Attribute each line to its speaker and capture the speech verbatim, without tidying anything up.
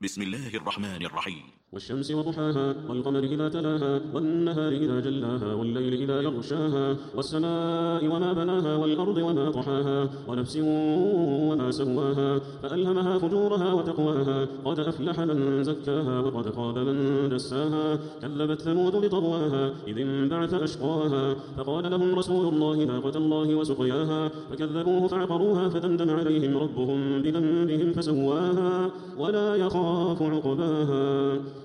Speaker 1: بسم الله الرحمن الرحيم.
Speaker 2: والشمس وضحاها والقمر إذا تلاها والنهار إذا جلاها والليل إذا يغشاها والسماء وما بناها والأرض وما طحاها ونفس وما سواها فألهمها فجورها وتقواها قد أفلح من زكاها وقد خاب من دساها كذبت ثمود بطغواها إذ انبعث أشقاها فقال لهم رسول الله ناقة الله وسقياها فكذبوه فعقروها فدمدم عليهم ربهم بذنبهم فسواها ولا يخاف عقباها